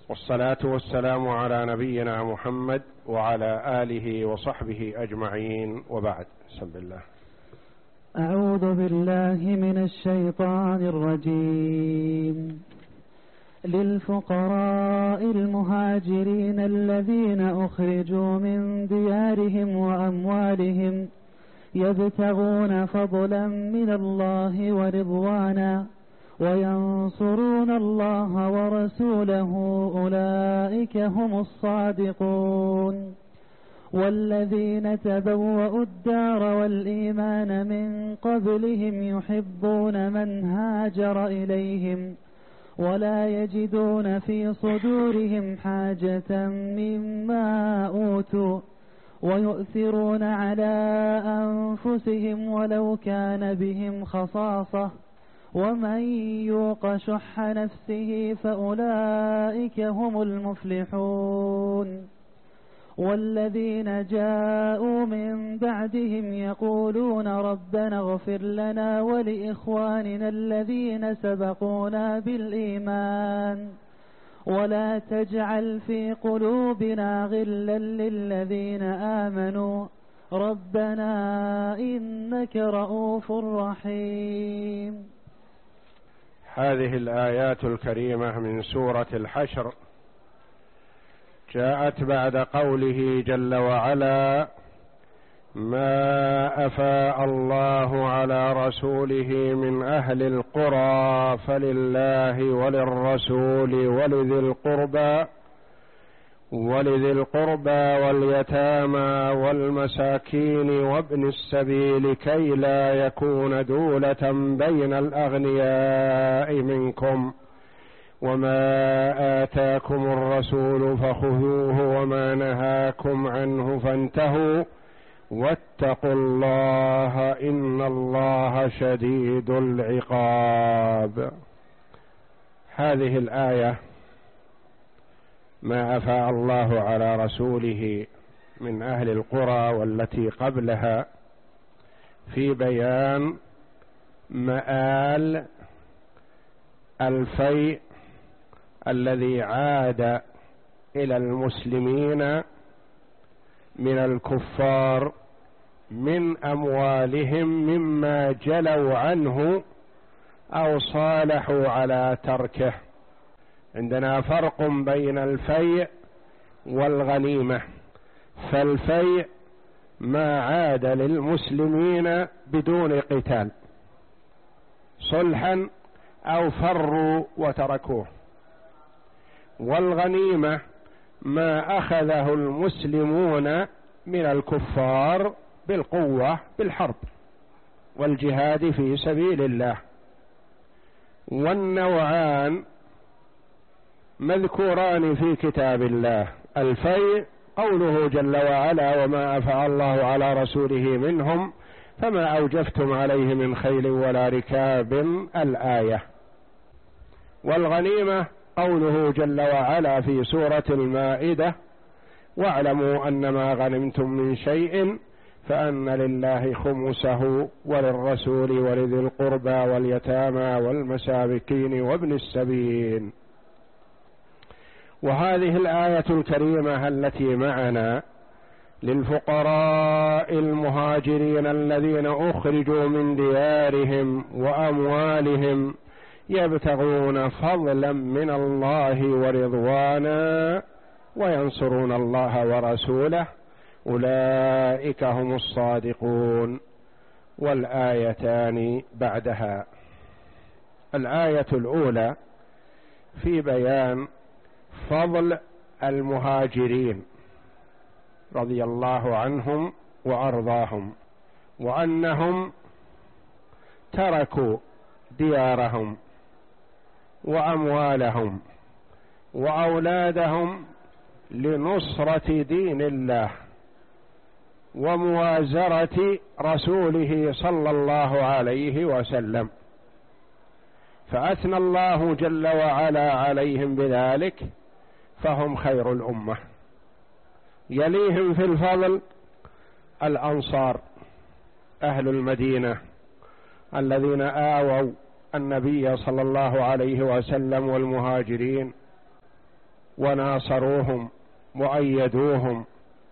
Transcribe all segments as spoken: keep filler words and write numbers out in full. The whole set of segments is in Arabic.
والصلاة والسلام على نبينا محمد وعلى آله وصحبه أجمعين، وبعد. بسم الله. أعوذ بالله من الشيطان الرجيم. للفقراء المهاجرين الذين أخرجوا من ديارهم وأموالهم يبتغون فضلا من الله ورضوانا وينصرون الله ورسوله أولئك هم الصادقون. والذين تبوأوا الدار والإيمان من قبلهم يحبون من هاجر إليهم ولا يجدون في صدورهم حاجة مما أوتوا ويؤثرون على أنفسهم ولو كان بهم خصاصة ومن يوق شح نفسه فأولئك هم المفلحون. والذين جاءوا من بعدهم يقولون ربنا اغفر لنا ولإخواننا الذين سبقونا بالإيمان ولا تجعل في قلوبنا غلا للذين آمنوا ربنا إنك رؤوف رحيم. هذه الآيات الكريمة من سورة الحشر جاءت بعد قوله جل وعلا: ما أفاء الله على رسوله من أهل القرى فلله وللرسول ولذي القربى ولذي القربى واليتامى والمساكين وابن السبيل كي لا يكون دولة بين الأغنياء منكم وما آتاكم الرسول فخذوه وما نهاكم عنه فانتهوا واتقوا الله إن الله شديد العقاب. هذه الآية ما أفاء الله على رسوله من أهل القرى والتي قبلها في بيان مآل الفيء الذي عاد إلى المسلمين من الكفار من أموالهم مما جلوا عنه أو صالحوا على تركه. عندنا فرق بين الفيء والغنيمة. فالفيء ما عاد للمسلمين بدون قتال صلحا أو فروا وتركوه، والغنيمة ما أخذه المسلمون من الكفار بالقوة بالحرب والجهاد في سبيل الله. والنوعان مذكوران في كتاب الله. الفيء قوله جل وعلا: وما أفاء الله على رسوله منهم فما أوجفتم عليه من خيل ولا ركاب، الآية. والغنيمة قوله جل وعلا في سورة المائدة: واعلموا أنما غنمتم من شيء فأن لله خمسه وللرسول ولذي القربى واليتامى والمساكين وابن السبيل. وهذه الآية الكريمة التي معنا للفقراء المهاجرين الذين أخرجوا من ديارهم وأموالهم يبتغون فضلا من الله ورضوانا وينصرون الله ورسوله أولئك هم الصادقون. والآيتان بعدها. الآية الأولى في بيان فضل المهاجرين رضي الله عنهم وأرضاهم، وأنهم تركوا ديارهم وأموالهم وأولادهم لنصرة دين الله وموازرة رسوله صلى الله عليه وسلم، فأثنى الله جل وعلا عليهم بذلك، فهم خير الأمة. يليهم في الفضل الأنصار أهل المدينة الذين آووا النبي صلى الله عليه وسلم والمهاجرين وناصروهم وأيدوهم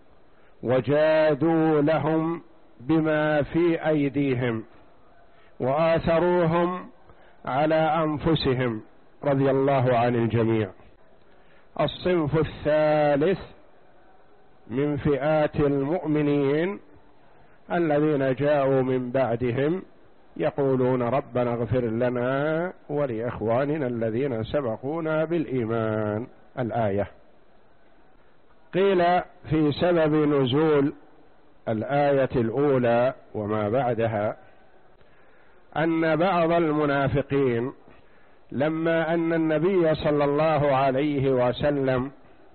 وجادوا لهم بما في أيديهم وآثروهم على أنفسهم رضي الله عن الجميع. الصنف الثالث من فئات المؤمنين الذين جاءوا من بعدهم يقولون ربنا اغفر لنا ولإخواننا الذين سبقونا بالإيمان. الآية. قيل في سبب نزول الآية الأولى وما بعدها أن بعض المنافقين لما أن النبي صلى الله عليه وسلم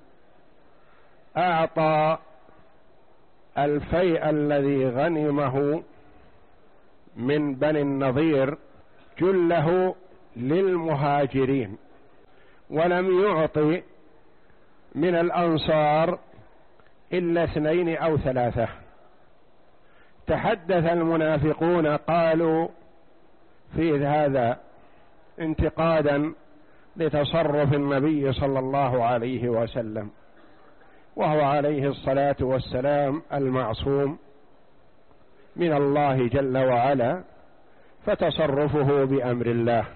أعطى الفيء الذي غنمه من بني النضير جله للمهاجرين ولم يعطي من الأنصار إلا اثنين أو ثلاثة، تحدث المنافقون قالوا في هذا انتقادا لتصرف النبي صلى الله عليه وسلم، وهو عليه الصلاة والسلام المعصوم من الله جل وعلا، فتصرفه بأمر الله.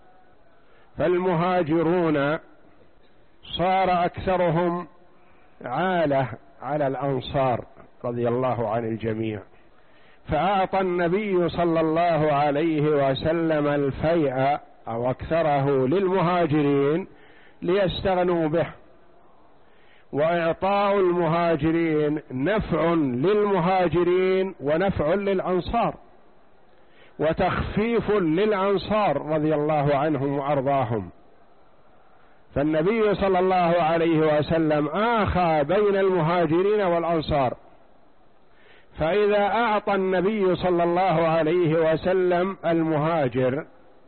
فالمهاجرون صار أكثرهم عالة على الأنصار رضي الله عن الجميع، فأعطى النبي صلى الله عليه وسلم الفيء أو أكثره للمهاجرين ليستغنوا به، وإعطاء المهاجرين نفع للمهاجرين ونفع للأنصار وتخفيف للأنصار رضي الله عنهم وأرضاهم. فالنبي صلى الله عليه وسلم آخى بين المهاجرين والأنصار، فإذا أعطى النبي صلى الله عليه وسلم المهاجر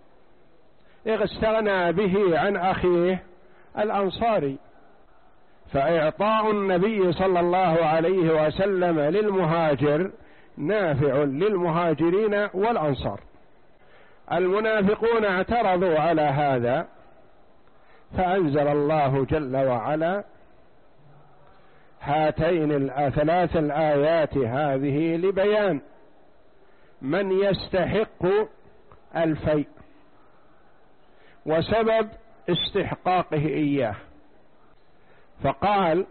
استغنى به عن أخيه الأنصاري، فإعطاء النبي صلى الله عليه وسلم للمهاجر نافع للمهاجرين والأنصار. المنافقون اعترضوا على هذا، فأنزل الله جل وعلا هاتين الثلاث الآيات هذه لبيان من يستحق الفيء وسبب استحقاقه إياه، فقال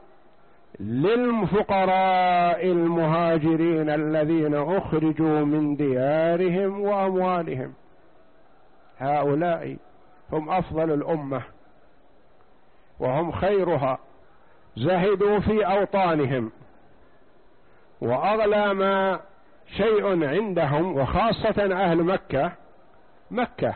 للفقراء المهاجرين الذين أخرجوا من ديارهم وأموالهم، هؤلاء هم أفضل الأمة وهم خيرها، زهدوا في أوطانهم، وأغلى ما شيء عندهم وخاصة أهل مكة مكة،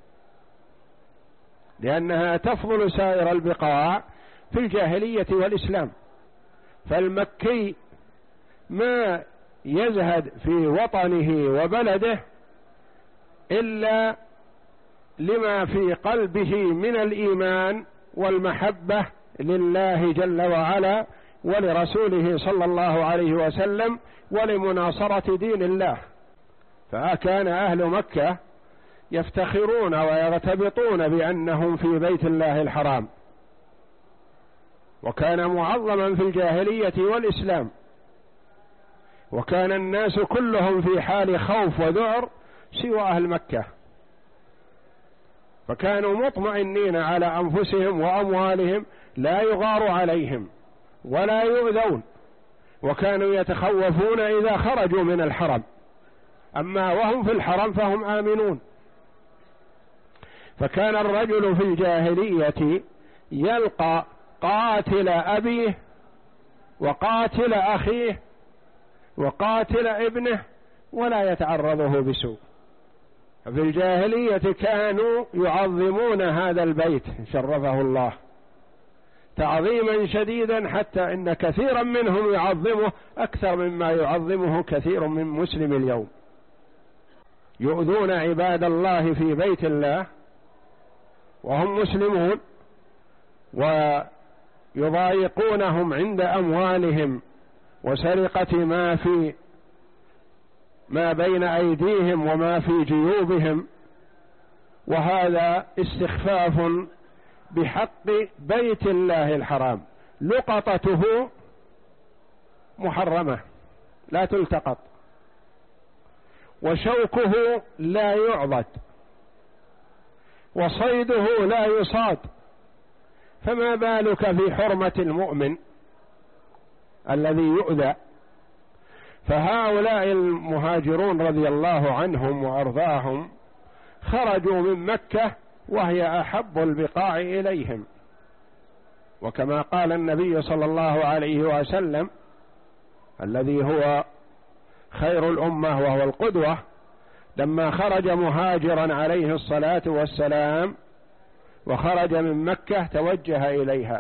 لأنها تفضل سائر البقاع في الجاهلية والإسلام. فالمكي ما يزهد في وطنه وبلده إلا لما في قلبه من الإيمان والمحبة لله جل وعلا ولرسوله صلى الله عليه وسلم ولمناصرة دين الله. فكان أهل مكة يفتخرون ويرتبطون بأنهم في بيت الله الحرام، وكان معظما في الجاهلية والإسلام، وكان الناس كلهم في حال خوف وذعر سوى أهل مكة، فكانوا مطمئنين على أنفسهم وأموالهم، لا يغار عليهم ولا يؤذون، وكانوا يتخوفون إذا خرجوا من الحرم، أما وهم في الحرم فهم آمنون. فكان الرجل في الجاهلية يلقى قاتل أبيه وقاتل أخيه وقاتل ابنه ولا يتعرضه بسوء. في الجاهلية كانوا يعظمون هذا البيت شرفه الله تعظيما شديدا، حتى إن كثيرا منهم يعظمه أكثر مما يعظمه كثير من مسلم اليوم. يؤذون عباد الله في بيت الله وهم مسلمون، ويضايقونهم عند أموالهم وسرقة ما في ما بين أيديهم وما في جيوبهم، وهذا استخفاف بحق بيت الله الحرام، لقطته محرمة لا تلتقط، وشوكه لا يعضد، وصيده لا يصاد، فما بالك في حرمة المؤمن الذي يؤذى؟ فهؤلاء المهاجرون رضي الله عنهم وأرضاهم خرجوا من مكة وهي أحب البقاع إليهم، وكما قال النبي صلى الله عليه وسلم الذي هو خير الأمة وهو القدوة، لما خرج مهاجرا عليه الصلاة والسلام وخرج من مكة توجه إليها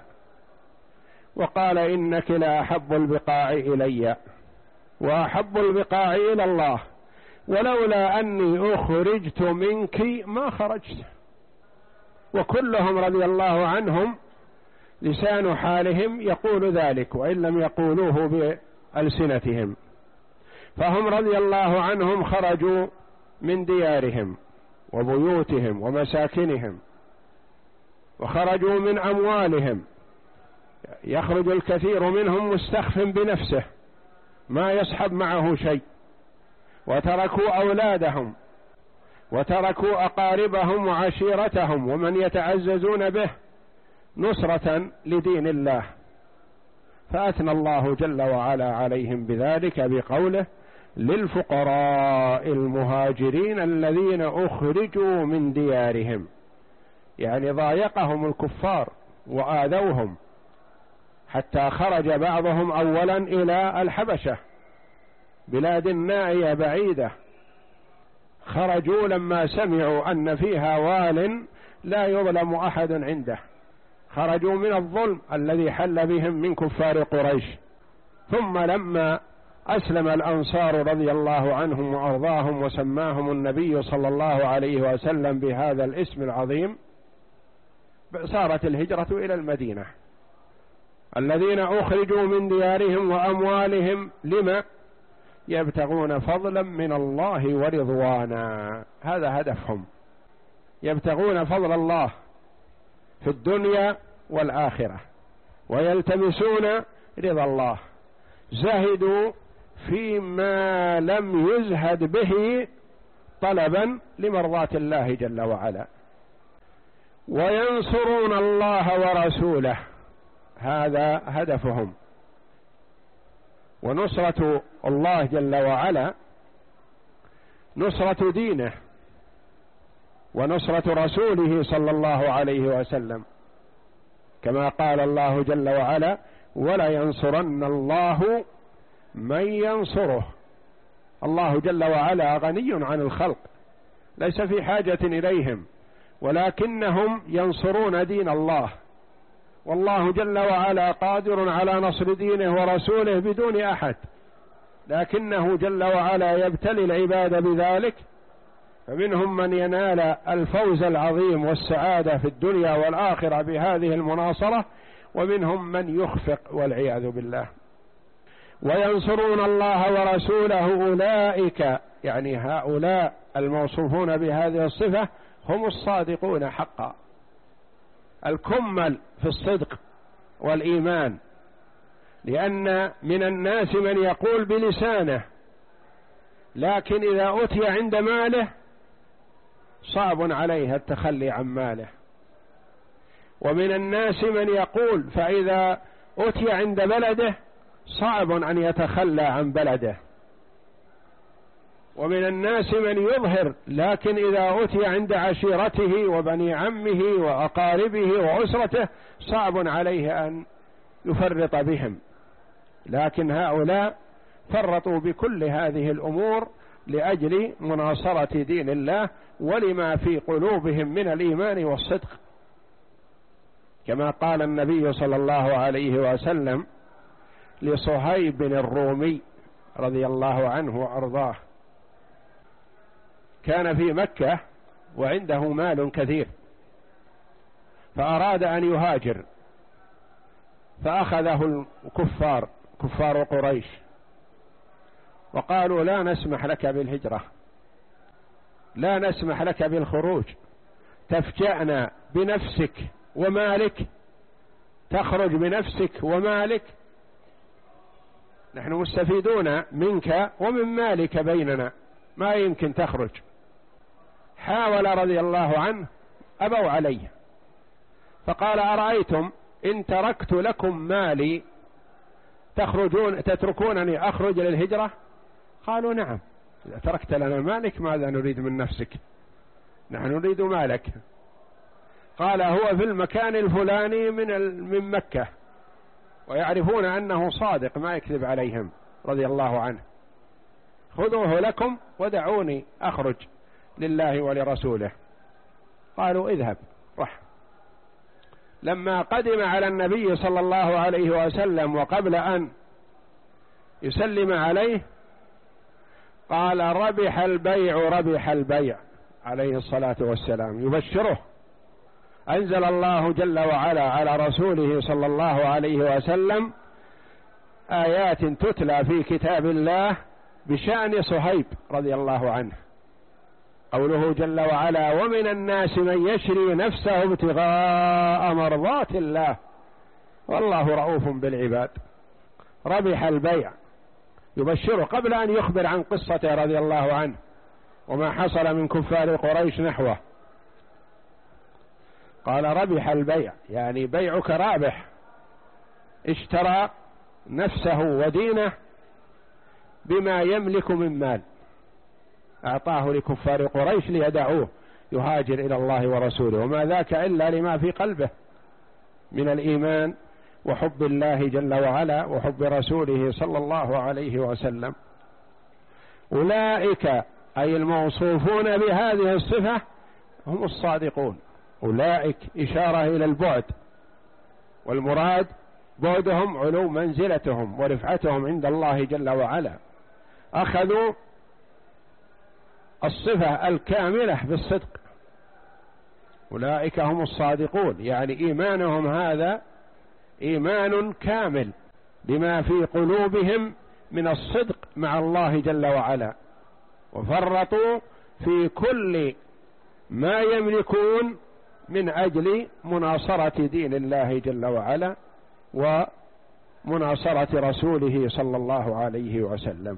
وقال إنك لا أحب البقاع إلي وأحب البقاع إلى الله، ولولا أني أخرجت منك ما خرجت. وكلهم رضي الله عنهم لسان حالهم يقول ذلك وإن لم يقولوه بألسنتهم، فهم رضي الله عنهم خرجوا من ديارهم وبيوتهم ومساكنهم، وخرجوا من أموالهم، يخرج الكثير منهم مستخف بنفسه ما يصحب معه شيء، وتركوا أولادهم وتركوا أقاربهم وعشيرتهم ومن يتعززون به نصرة لدين الله، فأثنى الله جل وعلا عليهم بذلك بقوله للفقراء المهاجرين الذين أخرجوا من ديارهم، يعني ضايقهم الكفار وآذوهم حتى خرج بعضهم أولا إلى الحبشة بلاد نائية بعيدة، خرجوا لما سمعوا أن فيها وال لا يظلم أحد عنده، خرجوا من الظلم الذي حل بهم من كفار قريش. ثم لما أسلم الأنصار رضي الله عنهم وأرضاهم وسماهم النبي صلى الله عليه وسلم بهذا الاسم العظيم، صارت الهجرة إلى المدينة. الذين أخرجوا من ديارهم وأموالهم لما؟ يبتغون فضلا من الله ورضوانا، هذا هدفهم، يبتغون فضل الله في الدنيا والآخرة ويلتمسون رضا الله، زهدوا فيما لم يزهد به طلبا لمرضاة الله جل وعلا، وينصرون الله ورسوله، هذا هدفهم. ونصرة الله جل وعلا نصرة دينه ونصرة رسوله صلى الله عليه وسلم، كما قال الله جل وعلا ولا ينصرن الله من ينصره. الله جل وعلا غني عن الخلق ليس في حاجة إليهم، ولكنهم ينصرون دين الله، والله جل وعلا قادر على نصر دينه ورسوله بدون أحد، لكنه جل وعلا يبتلي العباد بذلك، فمنهم من ينال الفوز العظيم والسعادة في الدنيا والآخرة بهذه المناصرة، ومنهم من يخفق والعياذ بالله. وينصرون الله ورسوله أولئك، يعني هؤلاء الموصوفون بهذه الصفة هم الصادقون حقا، الكمل في الصدق والإيمان، لأن من الناس من يقول بلسانه لكن إذا أتي عند ماله صعب عليه التخلي عن ماله، ومن الناس من يقول فإذا أتي عند بلده صعب أن يتخلى عن بلده، ومن الناس من يظهر لكن إذا أتي عند عشيرته وبني عمه وأقاربه وأسرته صعب عليه أن يفرط بهم، لكن هؤلاء فرطوا بكل هذه الأمور لأجل مناصرة دين الله ولما في قلوبهم من الإيمان والصدق، كما قال النبي صلى الله عليه وسلم لصهيب الرومي رضي الله عنه وأرضاه، كان في مكة وعنده مال كثير فأراد أن يهاجر، فأخذه الكفار كفار قريش وقالوا لا نسمح لك بالهجرة، لا نسمح لك بالخروج، تفجأنا بنفسك ومالك، تخرج بنفسك ومالك، نحن مستفيدون منك ومن مالك بيننا، ما يمكن تخرج. حاول رضي الله عنه، أبوا عليه، فقال أرأيتم إن تركت لكم مالي تخرجون تتركونني أخرج للهجرة؟ قالوا نعم، إذا تركت لنا مالك ماذا نريد من نفسك، نحن نريد مالك. قال هو في المكان الفلاني من من مكة، ويعرفون أنه صادق ما يكذب عليهم رضي الله عنه، خذوه لكم ودعوني أخرج لله ولرسوله. قالوا اذهب، رح. لما قدم على النبي صلى الله عليه وسلم وقبل أن يسلم عليه قال ربح البيع ربح البيع عليه الصلاة والسلام، يبشره. أنزل الله جل وعلا على رسوله صلى الله عليه وسلم آيات تتلى في كتاب الله بشأن صهيب رضي الله عنه، قوله جل وعلا ومن الناس من يشري نفسه ابتغاء مرضات الله والله رؤوف بالعباد. ربح البيع، يبشره قبل أن يخبر عن قصته رضي الله عنه وما حصل من كفار قريش نحوه. قال ربح البيع، يعني بيعك رابح، اشترى نفسه ودينه بما يملك من مال، أعطاه لكفار قريش ليدعوه يهاجر إلى الله ورسوله، وما ذاك إلا لما في قلبه من الإيمان وحب الله جل وعلا وحب رسوله صلى الله عليه وسلم. أولئك أي الموصوفون بهذه الصفة هم الصادقون. أولئك إشارة إلى البعد، والمراد بعدهم علو منزلتهم ورفعتهم عند الله جل وعلا، أخذوا الصفة الكاملة بالصدق. أولئك هم الصادقون، يعني إيمانهم هذا إيمان كامل بما في قلوبهم من الصدق مع الله جل وعلا، وفرطوا في كل ما يملكون من أجل مناصرة دين الله جل وعلا ومناصرة رسوله صلى الله عليه وسلم.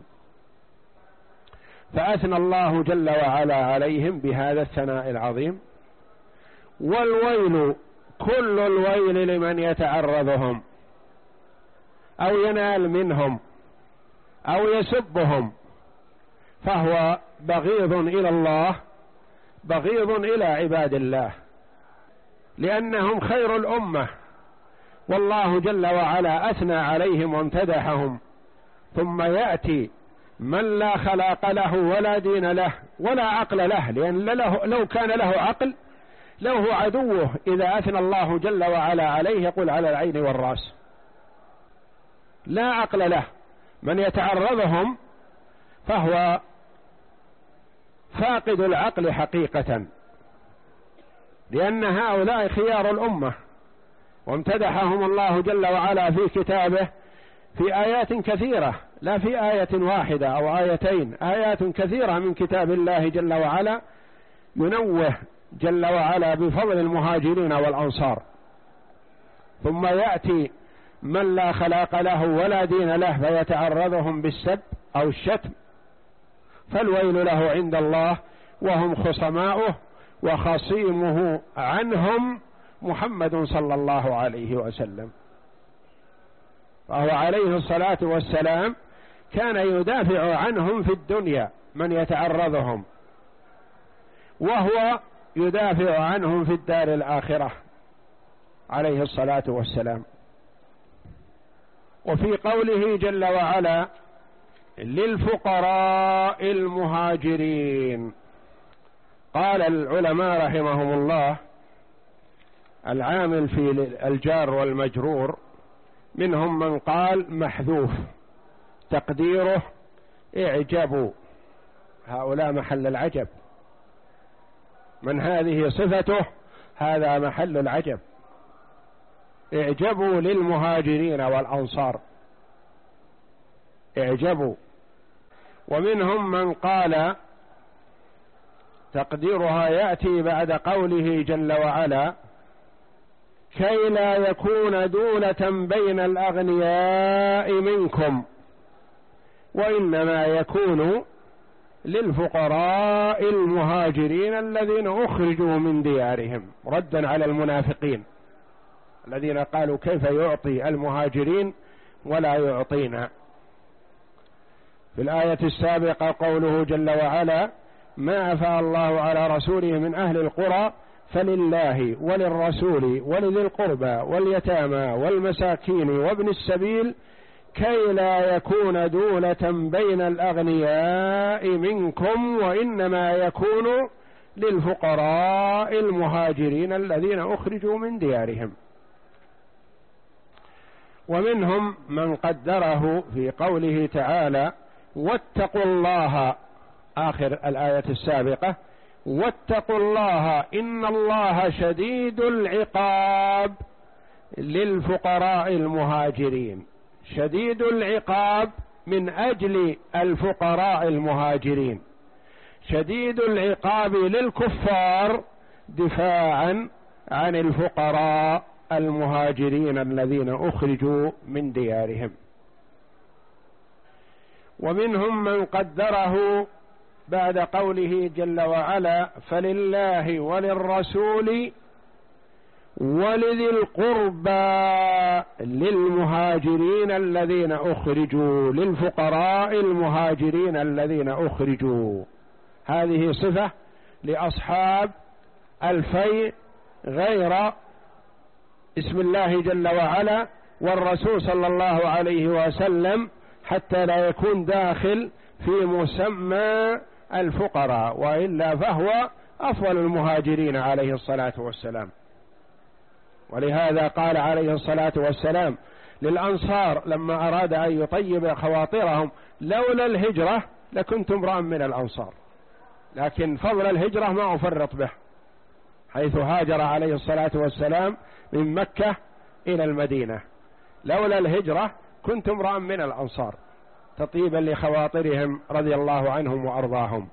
فأثنى الله جل وعلا عليهم بهذا الثناء العظيم. والويل كل الويل لمن يتعرضهم أو ينال منهم أو يسبهم، فهو بغيض إلى الله بغيض إلى عباد الله، لأنهم خير الأمة، والله جل وعلا أثنى عليهم وامتدحهم، ثم يأتي من لا خلاق له ولا دين له ولا عقل له، لأن له لو كان له عقل له عدوه إذا أثنى الله جل وعلا عليه يقول على العين والرأس. لا عقل له، من يتعرضهم فهو فاقد العقل حقيقة، لأن هؤلاء خيار الأمة، وامتدحهم الله جل وعلا في كتابه في آيات كثيرة، لا في آية واحدة أو آيتين، آيات كثيرة من كتاب الله جل وعلا ينوه جل وعلا بفضل المهاجرين والأنصار. ثم يأتي من لا خلاق له ولا دين له فيتعرضهم بالسب أو الشتم، فالويل له عند الله وهم خصماؤه، وخصيمه عنهم محمد صلى الله عليه وسلم. فهو عليه الصلاة والسلام كان يدافع عنهم في الدنيا من يتعرضهم، وهو يدافع عنهم في الدار الآخرة عليه الصلاة والسلام. وفي قوله جل وعلا للفقراء المهاجرين، قال العلماء رحمهم الله العامل في الجار والمجرور منهم من قال محذوف تقديره اعجبوا، هؤلاء محل العجب، من هذه صفته هذا محل العجب، اعجبوا للمهاجرين والأنصار، اعجبوا. ومنهم من قال تقديرها يأتي بعد قوله جل وعلا كي لا يكون دولة بين الأغنياء منكم، وإنما يكون للفقراء المهاجرين الذين أخرجوا من ديارهم، ردا على المنافقين الذين قالوا كيف يعطي المهاجرين ولا يعطينا. في الآية السابقة قوله جل وعلا: ما أفاء الله على رسوله من أهل القرى فلله وللرسول ولذي القربى واليتامى والمساكين وابن السبيل كي لا يكون دولة بين الأغنياء منكم، وإنما يكون للفقراء المهاجرين الذين أخرجوا من ديارهم. ومنهم من قدره في قوله تعالى: واتقوا الله، آخر الآية السابقة: واتقوا الله إن الله شديد العقاب للفقراء المهاجرين. شديد العقاب من أجل الفقراء المهاجرين، شديد العقاب للكفار دفاعا عن الفقراء المهاجرين الذين أخرجوا من ديارهم. ومنهم من قدره بعد قوله جل وعلا: فلله وللرسول ولذي القربى للمهاجرين الذين أخرجوا، للفقراء المهاجرين الذين أخرجوا. هذه صفة لأصحاب الفيء غير اسم الله جل وعلا والرسول صلى الله عليه وسلم، حتى لا يكون داخل في مسمى الفقراء، وإلا فهو أفضل المهاجرين عليه الصلاة والسلام. ولهذا قال عليه الصلاة والسلام للأنصار لما أراد أن يطيب خواطرهم: لولا الهجرة لكنت امرأ من الأنصار. لكن فضل الهجرة ما أفرط به، حيث هاجر عليه الصلاة والسلام من مكة إلى المدينة. لولا الهجرة كنت امرأ من الأنصار، تطيبا لخواطرهم رضي الله عنهم وأرضاهم.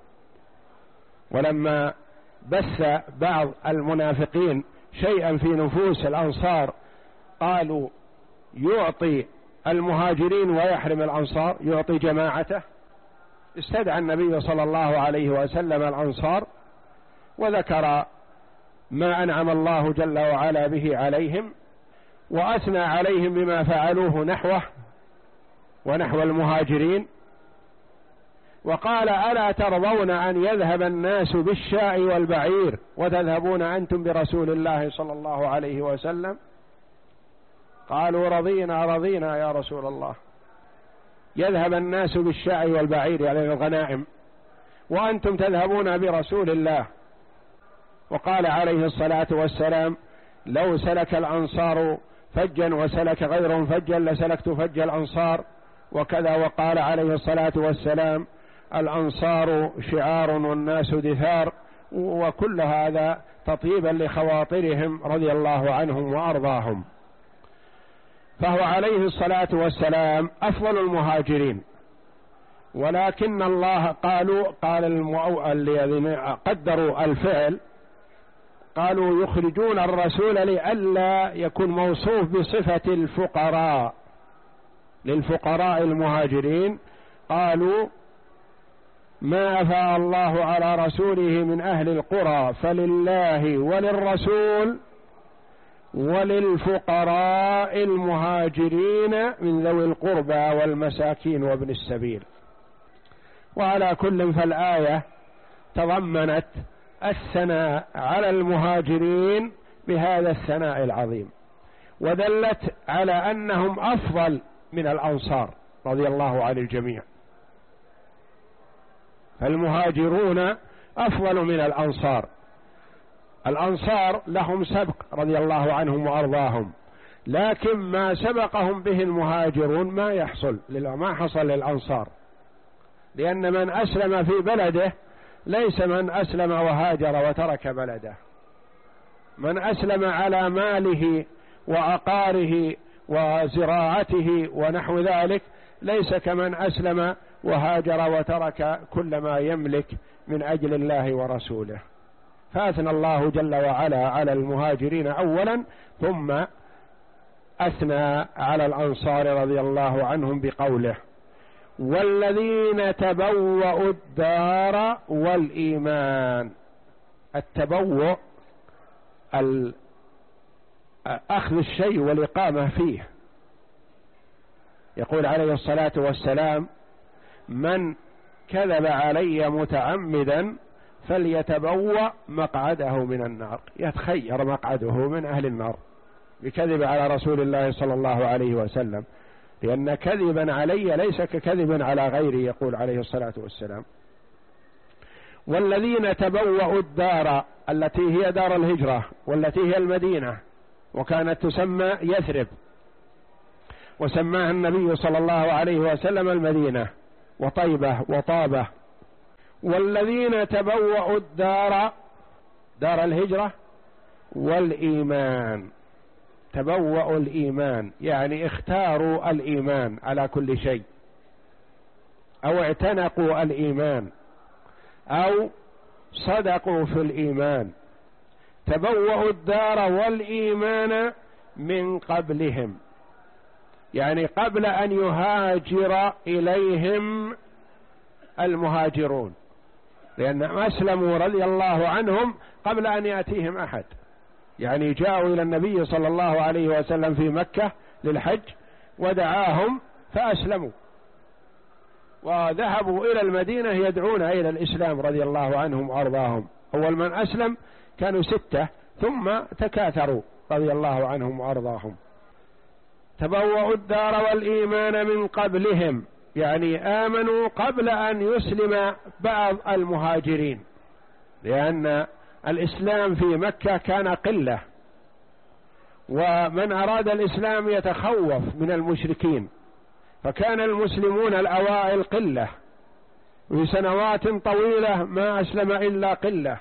ولما بث بعض المنافقين شيئا في نفوس الأنصار قالوا يعطي المهاجرين ويحرم الأنصار، يعطي جماعته، استدعى النبي صلى الله عليه وسلم الأنصار وذكر ما أنعم الله جل وعلا به عليهم، وأثنى عليهم بما فعلوه نحوه ونحو المهاجرين، وقال: ألا ترضون أن يذهب الناس بالشاء والبعير وتذهبون أنتم برسول الله صلى الله عليه وسلم؟ قالوا: رضينا رضينا يا رسول الله. يذهب الناس بالشاء والبعير يعني الغنائم، وأنتم تذهبون برسول الله. وقال عليه الصلاة والسلام: لو سلك الأنصار فجا وسلك غيرهم فجا لسلكت فج الأنصار. وكذا وقال عليه الصلاة والسلام: الأنصار شعار والناس دثار. وكل هذا تطيبا لخواطرهم رضي الله عنهم وأرضاهم. فهو عليه الصلاة والسلام أفضل المهاجرين، ولكن الله قالوا قال الذين قدروا الفعل قالوا يخرجون الرسول لئلا يكون موصوف بصفة الفقراء، للفقراء المهاجرين. قالوا: ما أفاء الله على رسوله من أهل القرى فلله وللرسول وللفقراء المهاجرين من ذوي القربى والمساكين وابن السبيل. وعلى كل فالآية تضمنت الثناء على المهاجرين بهذا الثناء العظيم، ودلت على أنهم أفضل من الأنصار رضي الله عن الجميع. فالمهاجرون أفضل من الأنصار. الأنصار لهم سبق رضي الله عنهم وأرضاهم، لكن ما سبقهم به المهاجرون ما يحصل ما حصل للأنصار، لأن من أسلم في بلده ليس من أسلم وهاجر وترك بلده. من أسلم على ماله وعقاره وزراعته ونحو ذلك ليس كمن أسلم وهاجر وترك كل ما يملك من أجل الله ورسوله. فأثنى الله جل وعلا على المهاجرين أولا، ثم أثنى على الأنصار رضي الله عنهم بقوله: والذين تبوأوا الدار والإيمان. التبوء أخذ الشيء والإقامة فيه. يقول عليه الصلاة والسلام: من كذب علي متعمدا فليتبوأ مقعده من النار. يتخير مقعده من أهل النار بكذب على رسول الله صلى الله عليه وسلم، لأن كذبا علي ليس ككذب على غيري، يقول عليه الصلاة والسلام. والذين تبوأوا الدار التي هي دار الهجرة، والتي هي المدينة، وكانت تسمى يثرب، وسماها النبي صلى الله عليه وسلم المدينة وطيبة وطابة. والذين تبوأوا الدار، دار الهجرة والإيمان. تبوأوا الإيمان يعني اختاروا الإيمان على كل شيء، أو اعتنقوا الإيمان، أو صدقوا في الإيمان. تبوأوا الدار والإيمان من قبلهم، يعني قبل أن يهاجر إليهم المهاجرون، لأنهم أسلموا رضي الله عنهم قبل أن يأتيهم أحد. يعني جاءوا إلى النبي صلى الله عليه وسلم في مكة للحج ودعاهم فأسلموا، وذهبوا إلى المدينة يدعون إلى الإسلام رضي الله عنهم وأرضاهم. أول من أسلم كانوا ستة، ثم تكاثروا رضي الله عنهم وأرضاهم. تبوأوا الدار والإيمان من قبلهم، يعني آمنوا قبل أن يسلم بعض المهاجرين، لأن الإسلام في مكة كان قلة، ومن أراد الإسلام يتخوف من المشركين، فكان المسلمون الأوائل قلة، وفي سنوات طويلة ما أسلم إلا قلة.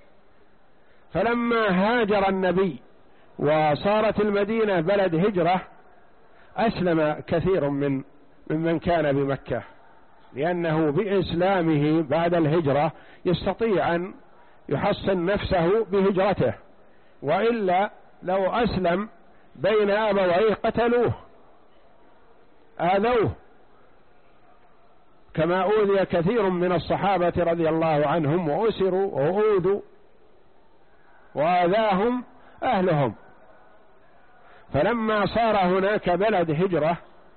فلما هاجر النبي وصارت المدينة بلد هجرة أسلم كثير من ممن كان بمكة، لأنه بإسلامه بعد الهجرة يستطيع أن يحصن نفسه بهجرته، وإلا لو أسلم بين أبويه قتلوه آذوه، كما أوذي كثير من الصحابة رضي الله عنهم وأسروا وأوذوا وآذاهم أهلهم. فلما صار هناك بلد هجرة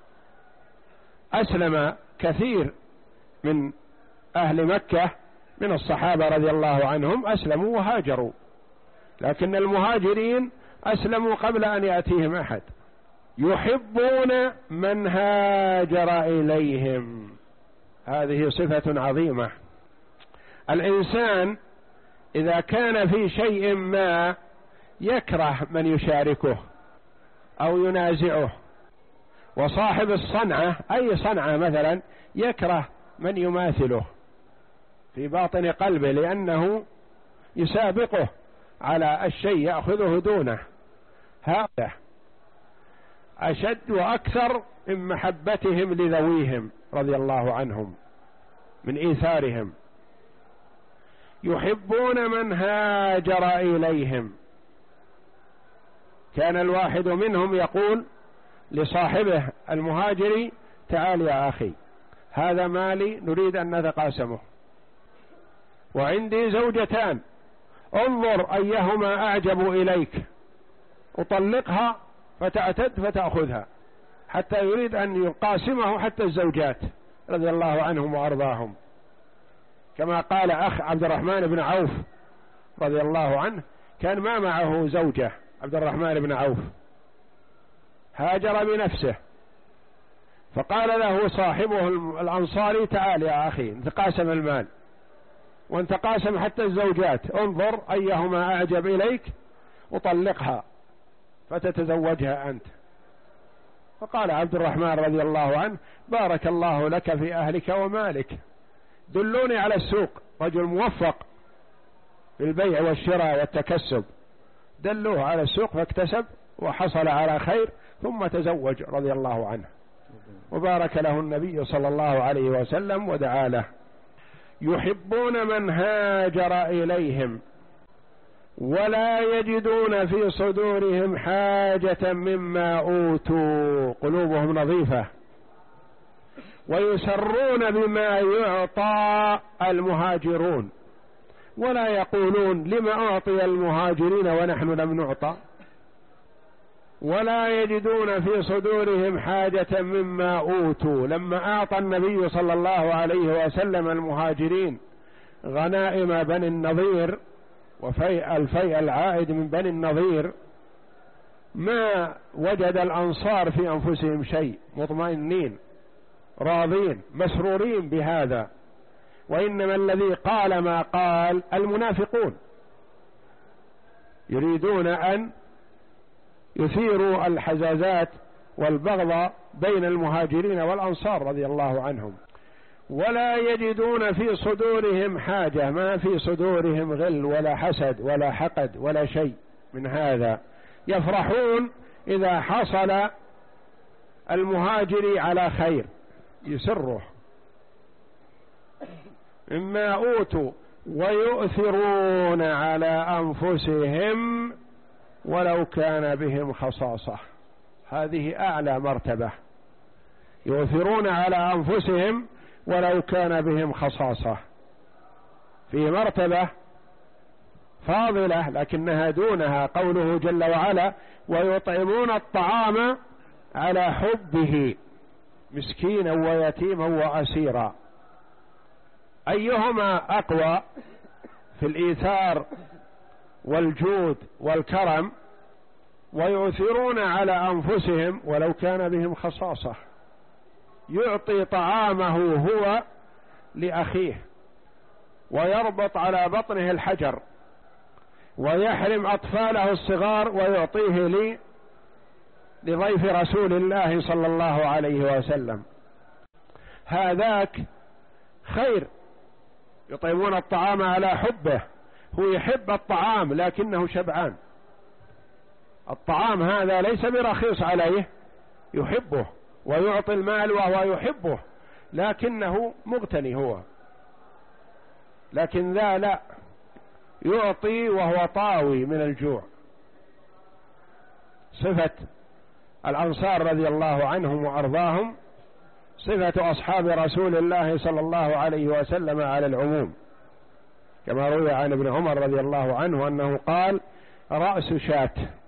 أسلم كثير من أهل مكة من الصحابة رضي الله عنهم، أسلموا وهاجروا، لكن المهاجرين أسلموا قبل أن يأتيهم أحد. يحبون من هاجر إليهم، هذه صفة عظيمة. الإنسان إذا كان في شيء ما يكره من يشاركه أو ينازعه، وصاحب الصنعة أي صنعة مثلا يكره من يماثله في باطن قلبه، لأنه يسابقه على الشيء يأخذه دونه. هذا أشد وأكثر من محبتهم لذويهم رضي الله عنهم من إيثارهم. يحبون من هاجر إليهم. كان الواحد منهم يقول لصاحبه المهاجري: تعال يا أخي، هذا مالي نريد أن نتقاسمه، وعندي زوجتان، انظر أيهما أعجب إليك، أطلقها فتعتد فتأخذها، حتى يريد أن يقاسمه حتى الزوجات رضي الله عنهم وأرضاهم. كما قال أخ عبد الرحمن بن عوف رضي الله عنه، كان ما معه زوجة عبد الرحمن بن عوف، هاجر بنفسه، فقال له صاحبه الأنصاري: تعال يا أخي نتقاسم المال، وانت قاسم حتى الزوجات، انظر أيهما أعجب إليك أطلقها فتتزوجها أنت. فقال عبد الرحمن رضي الله عنه: بارك الله لك في أهلك ومالك، دلوني على السوق، رجل موفق في البيع والشراء والتكسب، دلوه على السوق فاكتسب وحصل على خير، ثم تزوج رضي الله عنه، وبارك له النبي صلى الله عليه وسلم ودعا له. يحبون من هاجر إليهم. ولا يجدون في صدورهم حاجة مما أوتوا، قلوبهم نظيفة، ويسرون بما يعطى المهاجرون، ولا يقولون لما أعطي المهاجرين ونحن لم نعطى. ولا يجدون في صدورهم حاجة مما أوتوا، لما أعطى النبي صلى الله عليه وسلم المهاجرين غنائم بني النضير وفيء الفيء العائد من بني النضير، ما وجد الأنصار في أنفسهم شيء، مطمئنين راضين مسرورين بهذا، وإنما الذي قال ما قال المنافقون يريدون أن يثيروا الحزازات والبغض بين المهاجرين والأنصار رضي الله عنهم. ولا يجدون في صدورهم حاجة، ما في صدورهم غل ولا حسد ولا حقد ولا شيء من هذا، يفرحون إذا حصل المهاجر على خير يسره مما أوتوا، ويؤثرون على أنفسهم ولو كان بهم خصاصة. هذه أعلى مرتبة، يؤثرون على أنفسهم ولو كان بهم خصاصة، في مرتبة فاضلة لكنها دونها. قوله جل وعلا ويطعمون الطعام على حبه مسكينا ويتيما وأسيرا، أيهما أقوى في الإيثار والجود والكرم؟ ويؤثرون على أنفسهم ولو كان بهم خصاصة، يعطي طعامه هو لأخيه ويربط على بطنه الحجر ويحرم أطفاله الصغار ويعطيه لي لضيف رسول الله صلى الله عليه وسلم. هذاك خير، يطعمون الطعام على حبه، هو يحب الطعام لكنه شبعان، الطعام هذا ليس برخيص عليه، يحبه ويعطي المال وهو يحبه لكنه مغتني هو، لكن ذا لا، يعطي وهو طاوي من الجوع. صفة الأنصار رضي الله عنهم وأرضاهم صفة أصحاب رسول الله صلى الله عليه وسلم على العموم، كما روي عن ابن عمر رضي الله عنه أنه قال رأس شاة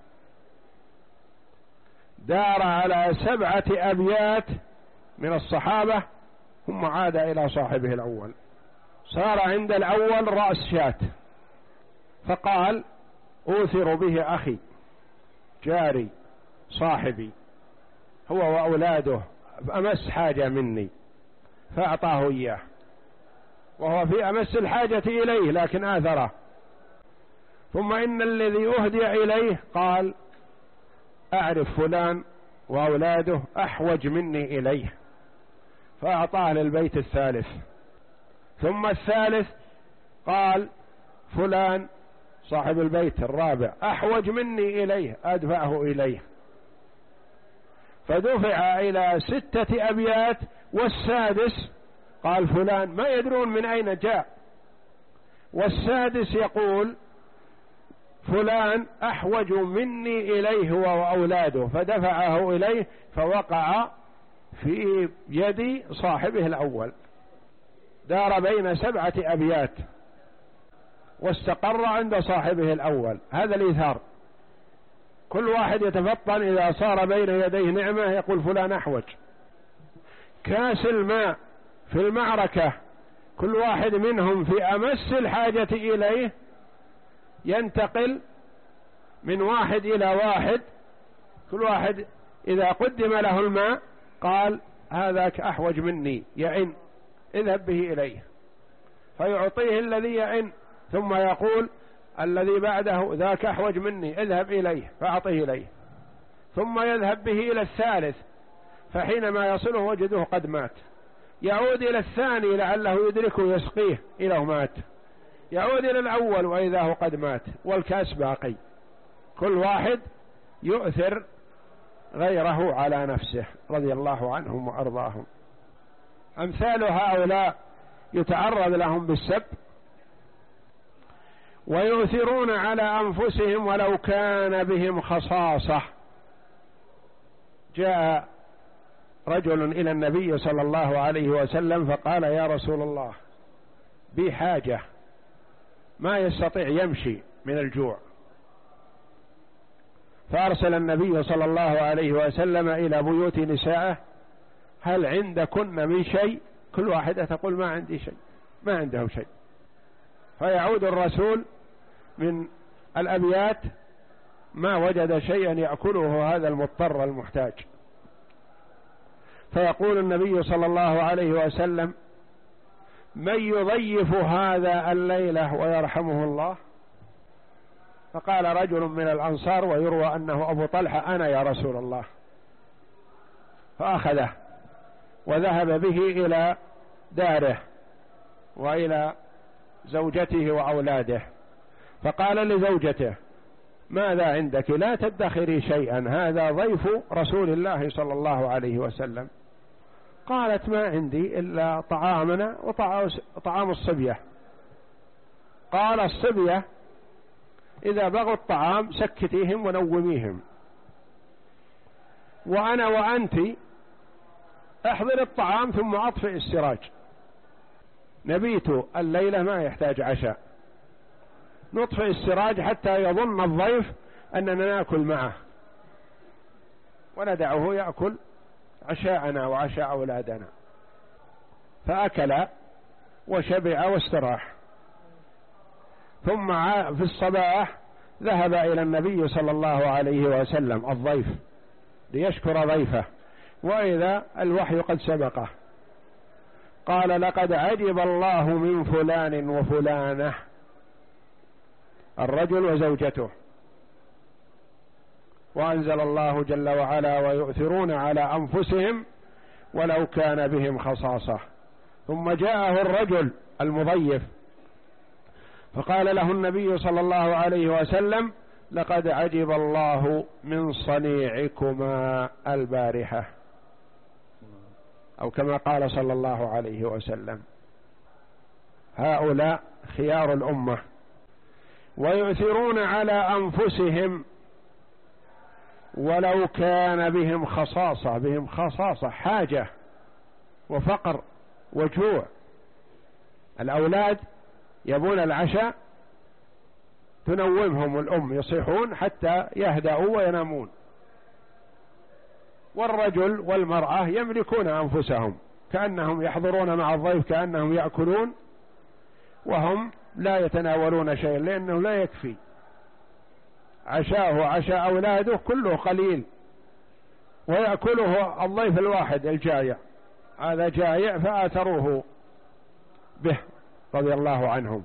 دار على سبعة أبيات من الصحابة ثم عاد إلى صاحبه الأول، صار عند الأول رأس شاة، فقال أوثر به أخي جاري صاحبي هو وأولاده أمس حاجة مني، فأعطاه إياه وهو في أمس الحاجة إليه لكن آثره. ثم إن الذي أهدي إليه قال أعرف فلان وأولاده أحوج مني إليه، فأعطاه للبيت الثالث. ثم الثالث قال فلان صاحب البيت الرابع أحوج مني إليه أدفعه إليه، فدفع إلى ستة أبيات، والسادس قال فلان ما يدرون من أين جاء، والسادس يقول فلان أحوج مني إليه هو وأولاده، فدفعه إليه فوقع في يد صاحبه الأول، دار بين سبعة أبيات واستقر عند صاحبه الأول. هذا الإيثار، كل واحد يتفطن إذا صار بين يديه نعمة يقول فلان أحوج. كاس الماء في المعركة كل واحد منهم في أمس الحاجة إليه ينتقل من واحد إلى واحد، كل واحد إذا قدم له الماء قال هذاك أحوج مني يعن اذهب به إليه، فيعطيه الذي يعن، ثم يقول الذي بعده ذاك أحوج مني اذهب إليه فأعطيه إليه، ثم يذهب به إلى الثالث، فحينما يصله وجده قد مات، يعود إلى الثاني لعله يدركه يسقيه إلى مات، يعود إلى الأول وإذا هو قد مات والكاس باقي. كل واحد يؤثر غيره على نفسه رضي الله عنهم وأرضاهم. أمثال هؤلاء يتعرض لهم بالسب ويؤثرون على أنفسهم ولو كان بهم خصاصة. جاء رجل إلى النبي صلى الله عليه وسلم فقال: يا رسول الله، بي حاجة، ما يستطيع يمشي من الجوع. فأرسل النبي صلى الله عليه وسلم إلى بيوت نسائه: هل عندكن من شيء؟ كل واحدة تقول: ما عندي شيء، ما عندهم شيء. فيعود الرسول من الأبيات ما وجد شيئا يأكله هذا المضطر المحتاج. فيقول النبي صلى الله عليه وسلم: من يضيف هذا الليلة ويرحمه الله؟ فقال رجل من الأنصار ويروى أنه أبو طلحة: أنا يا رسول الله. فأخذه وذهب به إلى داره وإلى زوجته وأولاده، فقال لزوجته: ماذا عندك؟ لا تدخري شيئا، هذا ضيف رسول الله صلى الله عليه وسلم. قالت: ما عندي إلا طعامنا وطعام الصبية. قال: الصبية إذا بغوا الطعام سكتيهم ونوميهم، وأنا وأنت احضر الطعام ثم أطفئ السراج، نبيت الليلة ما يحتاج عشاء، نطفئ السراج حتى يظن الضيف أننا نأكل معه وندعه يأكل عشاءنا وعشاء أولادنا. فأكل وشبع واستراح. ثم في الصباح ذهب إلى النبي صلى الله عليه وسلم الضيف ليشكر ضيفه، وإذا الوحي قد سبقه. قال: لقد عجب الله من فلان وفلانة، الرجل وزوجته. وأنزل الله جل وعلا: ويؤثرون على أنفسهم ولو كان بهم خصاصة. ثم جاءه الرجل المضيف فقال له النبي صلى الله عليه وسلم: لقد عجب الله من صنيعكما البارحة، أو كما قال صلى الله عليه وسلم. هؤلاء خيار الأمة. ويؤثرون على أنفسهم ولو كان بهم خصاصة، بهم خصاصة، حاجة وفقر وجوع. الأولاد يبون العشاء تنومهم الأم، يصيحون حتى يهدأوا وينامون. والرجل والمرأة يملكون أنفسهم، كأنهم يحضرون مع الضيف كأنهم يأكلون وهم لا يتناولون شيئا، لأنه لا يكفي عشاءه عشاء أولاده كله قليل، ويأكله الضيف الواحد الجائع. هذا جائع فآثروه به رضي الله عنهم.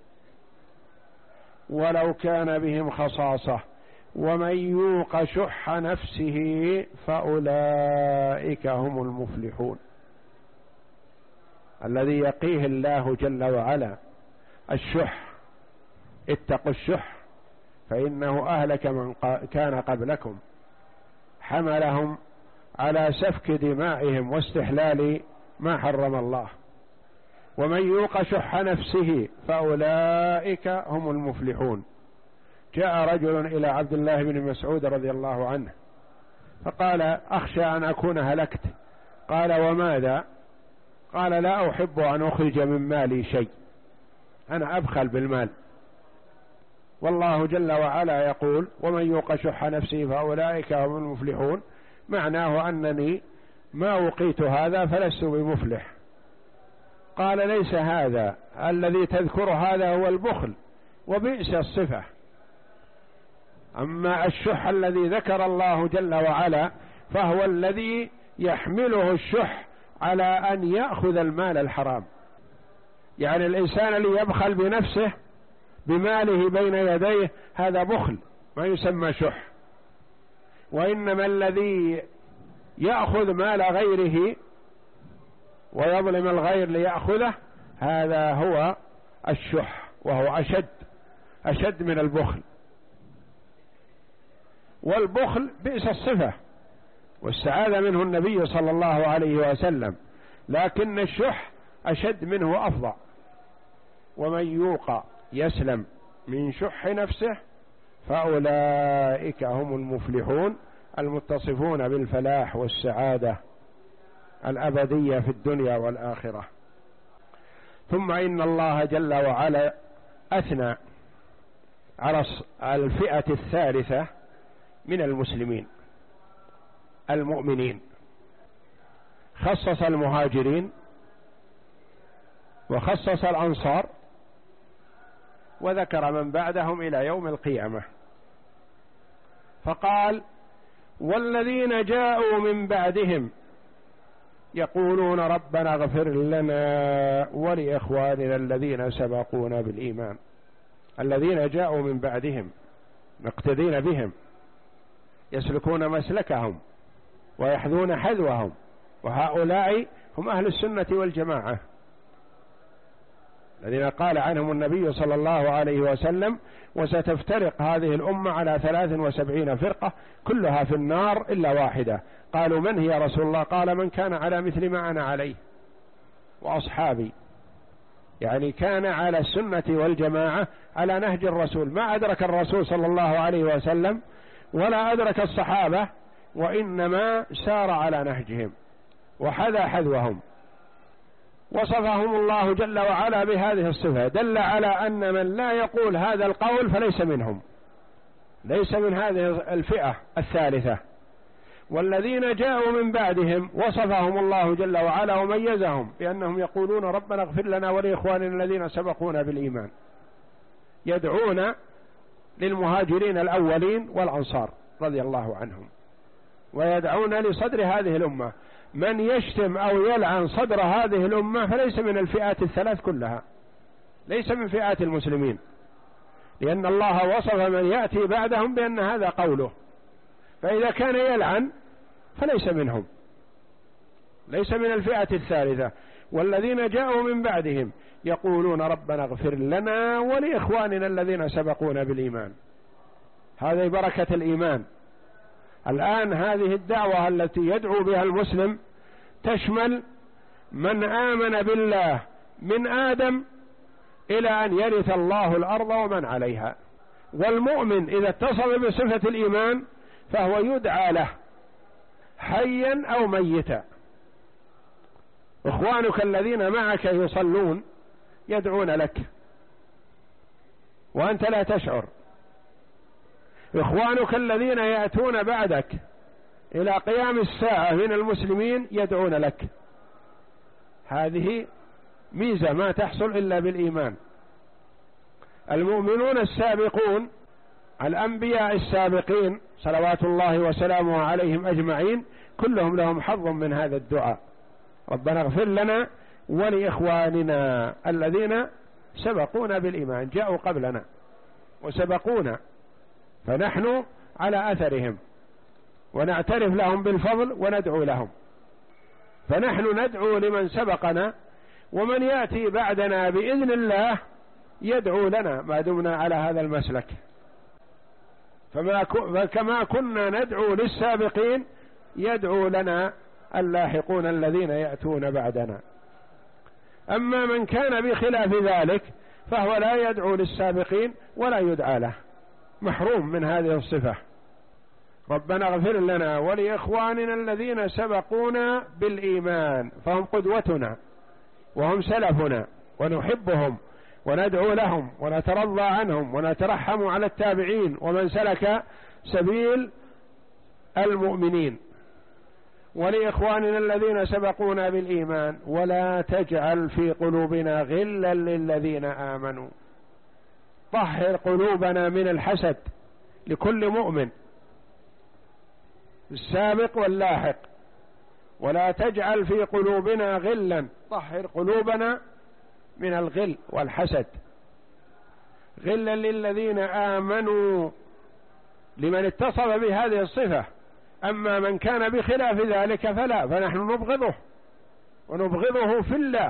ولو كان بهم خصاصة ومن يوق شح نفسه فأولئك هم المفلحون. الذي يقيه الله جل وعلا الشح، اتقوا الشح فإنه أهلك من كان قبلكم، حملهم على سفك دمائهم واستحلال ما حرم الله. ومن يوق شح نفسه فأولئك هم المفلحون. جاء رجل إلى عبد الله بن مسعود رضي الله عنه فقال: أخشى أن أكون هلكت. قال: وماذا؟ قال: لا أحب أن أخرج من مالي شيء، أنا أبخل بالمال. والله جل وعلا يقول: ومن يوق شح نفسه فأولئك هم المفلحون، معناه أنني ما وقيت هذا فلست بمفلح. قال: ليس هذا الذي تذكر، هذا هو البخل وبئس الصفة. أما الشح الذي ذكر الله جل وعلا فهو الذي يحمله الشح على أن يأخذ المال الحرام. يعني الإنسان اللي يبخل بنفسه بماله بين يديه هذا بخل، ما يسمى شح. وإنما الذي يأخذ مال غيره ويظلم الغير ليأخذه هذا هو الشح، وهو أشد أشد من البخل. والبخل بئس الصفة والسعادة منه النبي صلى الله عليه وسلم، لكن الشح أشد منه وأفظع. ومن يوق يسلم من شح نفسه فأولئك هم المفلحون المتصفون بالفلاح والسعادة الأبدية في الدنيا والآخرة. ثم إن الله جل وعلا أثنى على الفئة الثالثة من المسلمين المؤمنين، خصص المهاجرين وخصص الأنصار وذكر من بعدهم إلى يوم القيامة، فقال والذين جاءوا من بعدهم يقولون ربنا اغفر لنا ولإخواننا الذين سبقونا بالإيمان. الذين جاءوا من بعدهم مقتدين بهم، يسلكون مسلكهم ويحذون حذوهم، وهؤلاء هم أهل السنة والجماعة الذين قال عنهم النبي صلى الله عليه وسلم وستفترق هذه الأمة على ثلاث وسبعين فرقة كلها في النار إلا واحدة. قالوا من هي رسول الله؟ قال من كان على مثل ما أنا عليه وأصحابي، يعني كان على السنة والجماعة على نهج الرسول، ما أدرك الرسول صلى الله عليه وسلم ولا أدرك الصحابة، وإنما سار على نهجهم وحذا حذوهم. وصفهم الله جل وعلا بهذه الصفة، دل على أن من لا يقول هذا القول فليس منهم، ليس من هذه الفئة الثالثة. والذين جاءوا من بعدهم وصفهم الله جل وعلا وميزهم بأنهم يقولون ربنا اغفر لنا ولإخواننا الذين سبقونا بالإيمان، يدعون للمهاجرين الأولين والأنصار رضي الله عنهم، ويدعون لصدر هذه الأمة. من يشتم أو يلعن صدر هذه الأمة فليس من الفئات الثلاث كلها، ليس من فئات المسلمين، لأن الله وصف من يأتي بعدهم بأن هذا قوله، فإذا كان يلعن فليس منهم، ليس من الفئة الثالثة. والذين جاءوا من بعدهم يقولون ربنا اغفر لنا ولإخواننا الذين سبقونا بالإيمان. هذه بركة الإيمان. الآن هذه الدعوة التي يدعو بها المسلم تشمل من آمن بالله من آدم إلى أن يرث الله الأرض ومن عليها. والمؤمن إذا اتصف بصفة الإيمان فهو يدعى له حيا أو ميتا. إخوانك الذين معك يصلون يدعون لك وأنت لا تشعر، إخوانك الذين يأتون بعدك إلى قيام الساعة من المسلمين يدعون لك. هذه ميزة ما تحصل إلا بالإيمان. المؤمنون السابقون الأنبياء السابقين صلوات الله وسلامه عليهم أجمعين كلهم لهم حظ من هذا الدعاء، ربنا اغفر لنا ولإخواننا الذين سبقونا بالإيمان، جاءوا قبلنا وسبقونا، فنحن على أثرهم ونعترف لهم بالفضل وندعو لهم. فنحن ندعو لمن سبقنا، ومن يأتي بعدنا بإذن الله يدعو لنا ما دمنا على هذا المسلك. فما فكما كنا ندعو للسابقين يدعو لنا اللاحقون الذين يأتون بعدنا. أما من كان بخلاف ذلك فهو لا يدعو للسابقين ولا يدعى له، محروم من هذه الصفة. ربنا اغفر لنا ولإخواننا الذين سبقونا بالإيمان، فهم قدوتنا وهم سلفنا ونحبهم وندعو لهم ونترضى عنهم ونترحم على التابعين ومن سلك سبيل المؤمنين. ولإخواننا الذين سبقونا بالإيمان ولا تجعل في قلوبنا غلا للذين آمنوا. طهر قلوبنا من الحسد لكل مؤمن السابق واللاحق، ولا تجعل في قلوبنا غلا، طهر قلوبنا من الغل والحسد. غلا للذين آمنوا لمن اتصف بهذه الصفة، أما من كان بخلاف ذلك فلا، فنحن نبغضه ونبغضه في الله،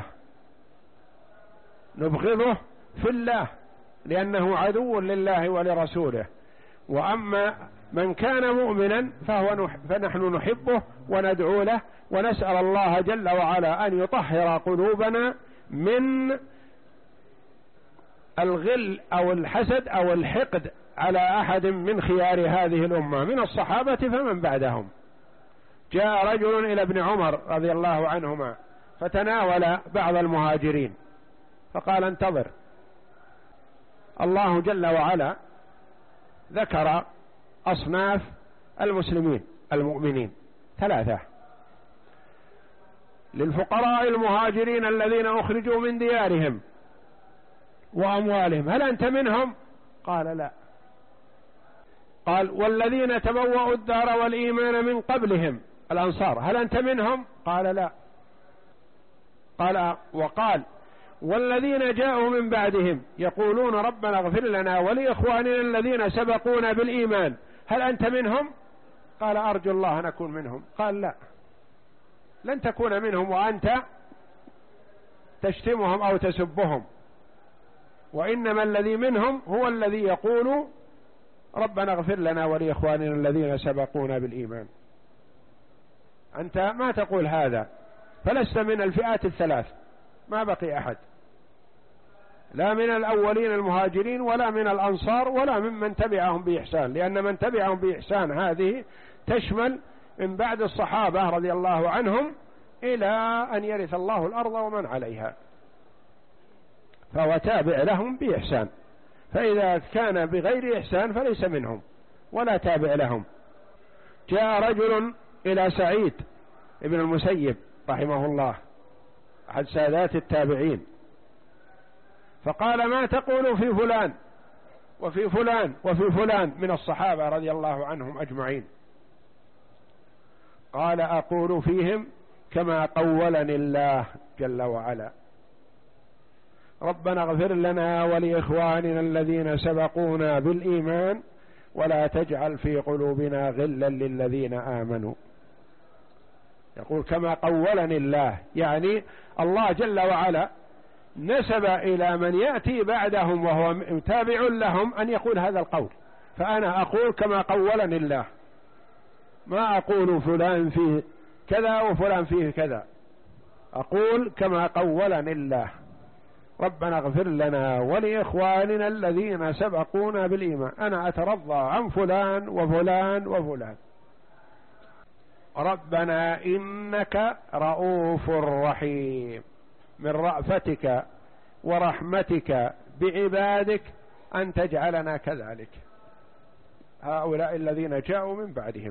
نبغضه في الله لأنه عدو لله ولرسوله. وأما من كان مؤمنا فهو نح فنحن نحبه وندعو له ونسأل الله جل وعلا أن يطهر قلوبنا من الغل أو الحسد أو الحقد على أحد من خيار هذه الأمة من الصحابة فمن بعدهم. جاء رجل إلى ابن عمر رضي الله عنهما فتناول بعض المهاجرين فقال انتظر، الله جل وعلا ذكر أصناف المسلمين المؤمنين ثلاثة: للفقراء المهاجرين الذين أخرجوا من ديارهم وأموالهم، هل أنت منهم؟ قال لا. قال والذين تبوأوا الدار والإيمان من قبلهم الأنصار، هل أنت منهم؟ قال لا. قال وقال والذين جاءوا من بعدهم يقولون ربنا اغفر لنا ولإخواننا الذين سبقونا بالإيمان، هل أنت منهم؟ قال أرجو الله أن أكون منهم. قال لا، لن تكون منهم وأنت تشتمهم أو تسبهم، وإنما الذي منهم هو الذي يقول ربنا اغفر لنا ولإخواننا الذين سبقونا بالإيمان. أنت ما تقول هذا، فلست من الفئات الثلاث، ما بقي أحد، لا من الأولين المهاجرين ولا من الأنصار ولا ممن تبعهم بإحسان، لأن من تبعهم بإحسان هذه تشمل من بعد الصحابة رضي الله عنهم إلى أن يرث الله الأرض ومن عليها، فهو تابع لهم بإحسان، فإذا كان بغير إحسان فليس منهم ولا تابع لهم. جاء رجل إلى سعيد ابن المسيب رحمه الله أحد سادات التابعين فقال ما تقول في فلان وفي فلان وفي فلان من الصحابة رضي الله عنهم أجمعين؟ قال أقول فيهم كما قولني الله جل وعلا، ربنا اغفر لنا ولإخواننا الذين سبقونا بالإيمان ولا تجعل في قلوبنا غلا للذين آمنوا. يقول كما قولني الله، يعني الله جل وعلا نسب إلى من يأتي بعدهم وهو متابع لهم أن يقول هذا القول، فأنا أقول كما قولني الله، ما أقول فلان فيه كذا وفلان فيه كذا، أقول كما قولني الله، ربنا اغفر لنا ولإخواننا الذين سبقونا بالإيمان، أنا أترضى عن فلان وفلان وفلان. ربنا إنك رؤوف رحيم، من رأفتك ورحمتك بعبادك أن تجعلنا كذلك. هؤلاء الذين جاءوا من بعدهم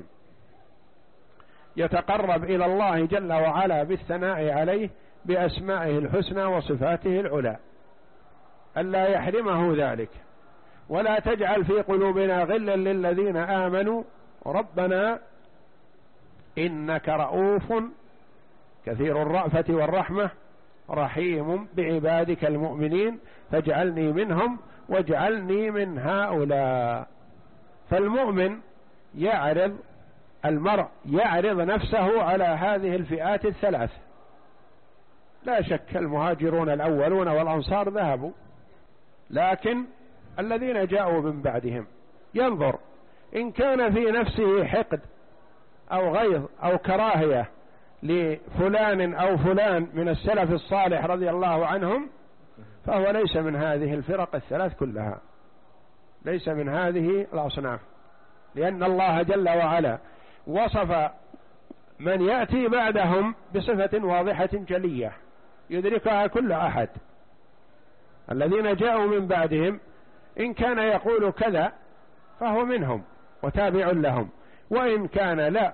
يتقرب إلى الله جل وعلا بالثناء عليه بأسمائه الحسنى وصفاته العلى، ألا يحرمه ذلك، ولا تجعل في قلوبنا غلا للذين آمنوا ربنا إنك رؤوف كثير الرأفة والرحمة رحيم بعبادك المؤمنين فاجعلني منهم واجعلني من هؤلاء. فالمؤمن يعرض المرء يعرض نفسه على هذه الفئات الثلاث، لا شك المهاجرون الأولون والأنصار ذهبوا، لكن الذين جاءوا من بعدهم ينظر إن كان في نفسه حقد أو غيظ أو كراهية لفلان أو فلان من السلف الصالح رضي الله عنهم فهو ليس من هذه الفرق الثلاث كلها، ليس من هذه الأصناف، لأن الله جل وعلا وصف من يأتي بعدهم بصفة واضحة جلية يدركها كل أحد. الذين جاءوا من بعدهم إن كان يقول كذا فهو منهم وتابع لهم، وإن كان لا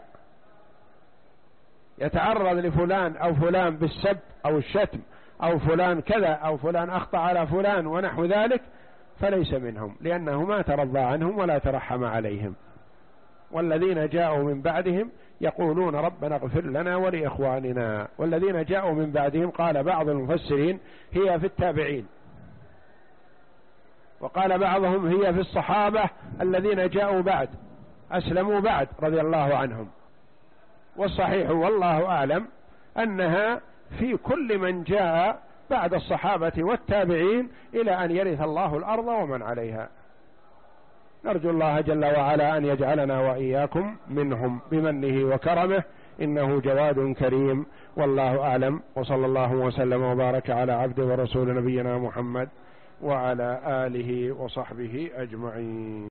يتعرض لفلان أو فلان بالسب أو الشتم أو فلان كذا أو فلان أخطأ على فلان ونحو ذلك فليس منهم، لأنه ما ترضى عنهم ولا ترحم عليهم. والذين جاءوا من بعدهم يقولون ربنا اغفر لنا ولإخواننا. والذين جاءوا من بعدهم قال بعض المفسرين هي في التابعين، وقال بعضهم هي في الصحابة الذين جاءوا بعد أسلموا بعد رضي الله عنهم. والصحيح والله أعلم أنها في كل من جاء بعد الصحابة والتابعين إلى أن يرث الله الأرض ومن عليها. نرجو الله جل وعلا أن يجعلنا وإياكم منهم بمنه وكرمه، إنه جواد كريم، والله أعلم، وصلى الله وسلم وبارك على عبد ورسول نبينا محمد وعلى آله وصحبه أجمعين.